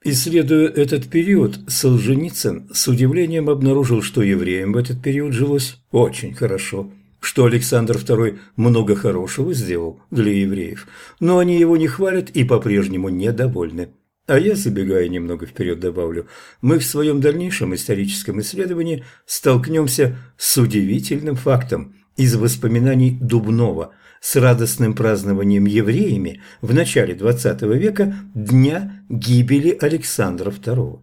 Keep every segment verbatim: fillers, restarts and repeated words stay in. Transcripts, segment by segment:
Исследуя этот период, Солженицын с удивлением обнаружил, что евреям в этот период жилось очень хорошо, что Александр второй много хорошего сделал для евреев, но они его не хвалят и по-прежнему недовольны. А я, забегая немного вперед, добавлю, мы в своем дальнейшем историческом исследовании столкнемся с удивительным фактом из воспоминаний Дубнова с радостным празднованием евреями в начале двадцатого века дня гибели Александра второго.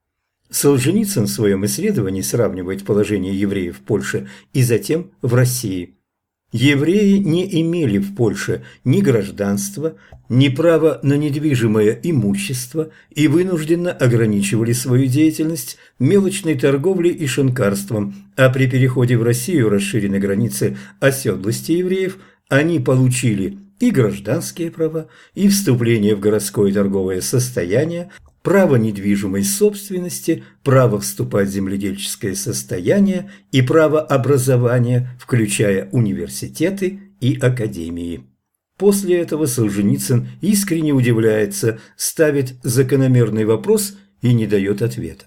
Солженицын в своем исследовании сравнивает положение евреев в Польше и затем в России. Евреи не имели в Польше ни гражданства, ни права на недвижимое имущество и вынужденно ограничивали свою деятельность мелочной торговлей и шинкарством, а при переходе в Россию расширены границы оседлости евреев, они получили и гражданские права, и вступление в городское торговое состояние, право недвижимой собственности, право вступать в земледельческое состояние и право образования, включая университеты и академии. После этого Солженицын искренне удивляется, ставит закономерный вопрос и не дает ответа.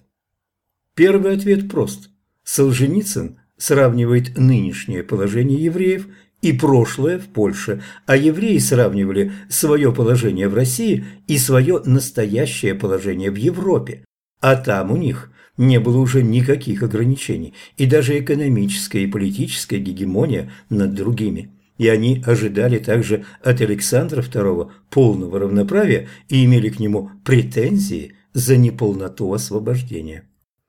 Первый ответ прост. Солженицын сравнивает нынешнее положение евреев и прошлое в Польше, а евреи сравнивали свое положение в России и свое настоящее положение в Европе, а там у них не было уже никаких ограничений, и даже экономическая и политическая гегемония над другими. И они ожидали также от Александра второго полного равноправия и имели к нему претензии за неполноту освобождения.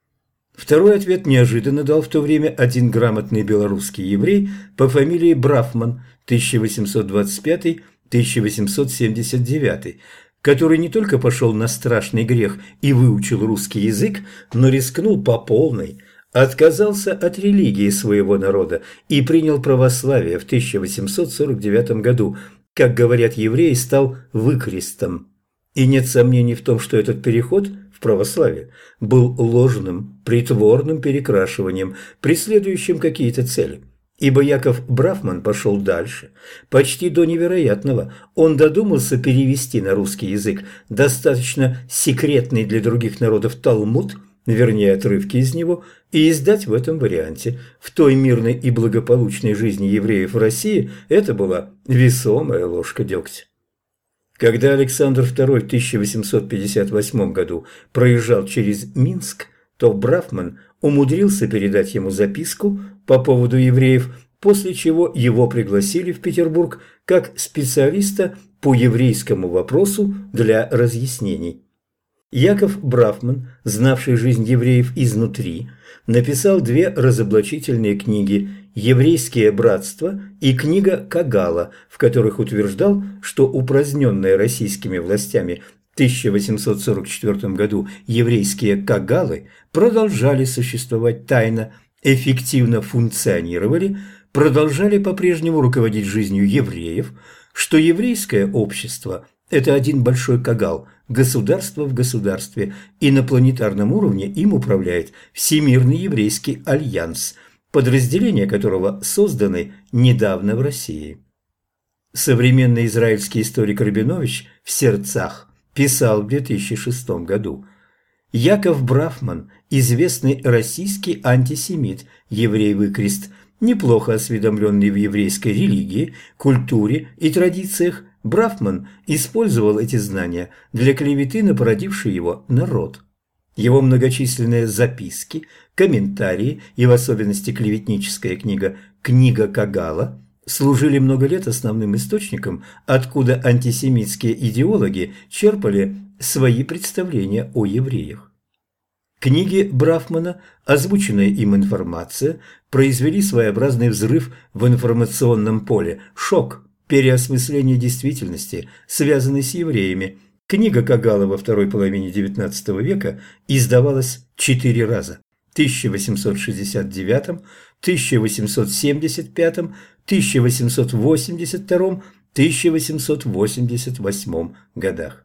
Второй ответ неожиданно дал в то время один грамотный белорусский еврей по фамилии Брафман тысяча восемьсот двадцать пятый — тысяча восемьсот семьдесят девятый, который не только пошел на страшный грех и выучил русский язык, но рискнул по полной, отказался от религии своего народа и принял православие в тысяча восемьсот сорок девятом году, как говорят евреи, стал выкрестом. И нет сомнений в том, что этот переход в православие был ложным, притворным перекрашиванием, преследующим какие-то цели. Ибо Яков Брафман пошел дальше, почти до невероятного. Он додумался перевести на русский язык достаточно секретный для других народов Талмуд, вернее отрывки из него, и издать в этом варианте. В той мирной и благополучной жизни евреев в России это была весомая ложка дегтя. Когда Александр второй в тысяча восемьсот пятьдесят восьмом году проезжал через Минск, то Брафман умудрился передать ему записку по поводу евреев, после чего его пригласили в Петербург как специалиста по еврейскому вопросу для разъяснений. Яков Брафман, знавший жизнь евреев изнутри, написал две разоблачительные книги «Еврейские братства» и книга Кагала, в которых утверждал, что упраздненные российскими властями в тысяча восемьсот сорок четвёртом году еврейские кагалы продолжали существовать тайно, эффективно функционировали, продолжали по-прежнему руководить жизнью евреев, что еврейское общество – это один большой кагал, государство в государстве, и на планетарном уровне им управляет Всемирный еврейский альянс, подразделения которого созданы недавно в России. Современный израильский историк Рабинович в «Сердцах» писал в две тысячи шестом году: Яков Брафман, известный российский антисемит, еврей-выкрест, неплохо осведомленный в еврейской религии, культуре и традициях, Брафман использовал эти знания для клеветы на породивший его народ. Его многочисленные записки, комментарии и в особенности клеветническая книга «Книга Кагала» служили много лет основным источником, откуда антисемитские идеологи черпали свои представления о евреях. Книги Брафмана, озвученная им информация, произвели своеобразный взрыв в информационном поле, шок, переосмысление действительности, связанной с евреями. Книга Кагала во второй половине девятнадцатого века издавалась четыре раза – в тысяча восемьсот шестьдесят девятом, тысяча восемьсот семьдесят пятом, тысяча восемьсот восемьдесят втором, тысяча восемьсот восемьдесят восьмом годах.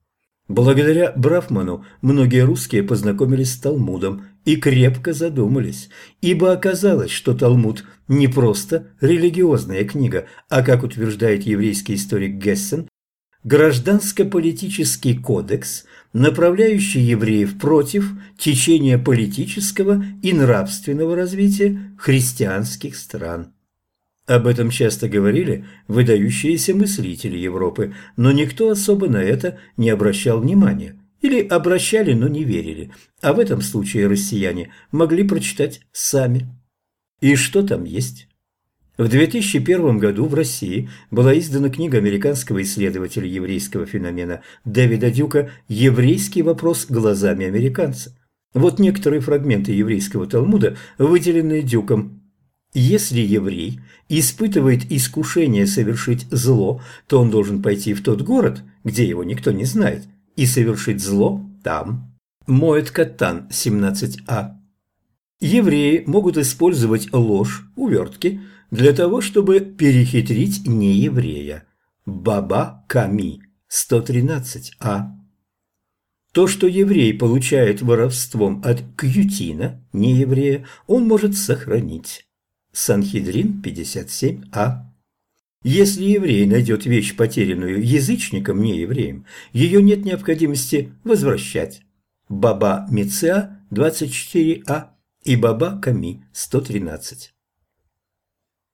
Благодаря Брафману многие русские познакомились с Талмудом и крепко задумались, ибо оказалось, что Талмуд не просто религиозная книга, а, как утверждает еврейский историк Гессен, гражданско-политический кодекс направляющий евреев против течения политического и нравственного развития христианских стран. Об этом часто говорили выдающиеся мыслители Европы, но никто особо на это не обращал внимания. Или обращали, но не верили. А в этом случае россияне могли прочитать сами. И что там есть? В две тысячи первом году в России была издана книга американского исследователя еврейского феномена Дэвида Дюка «Еврейский вопрос глазами американца». Вот некоторые фрагменты еврейского Талмуда, выделенные Дюком. Если еврей испытывает искушение совершить зло, то он должен пойти в тот город, где его никто не знает, и совершить зло там. Моэд Каттан, семнадцать а. Евреи могут использовать ложь, увертки, для того, чтобы перехитрить нееврея. Баба Ками, сто тринадцать а. То, что еврей получает воровством от кьютина, нееврея, он может сохранить. Санхедрин, пятьдесят семь а. Если еврей найдет вещь, потерянную язычником, неевреем, ее нет необходимости возвращать. Баба Мециа, двадцать четыре а, и Баба Ками, сто тринадцать.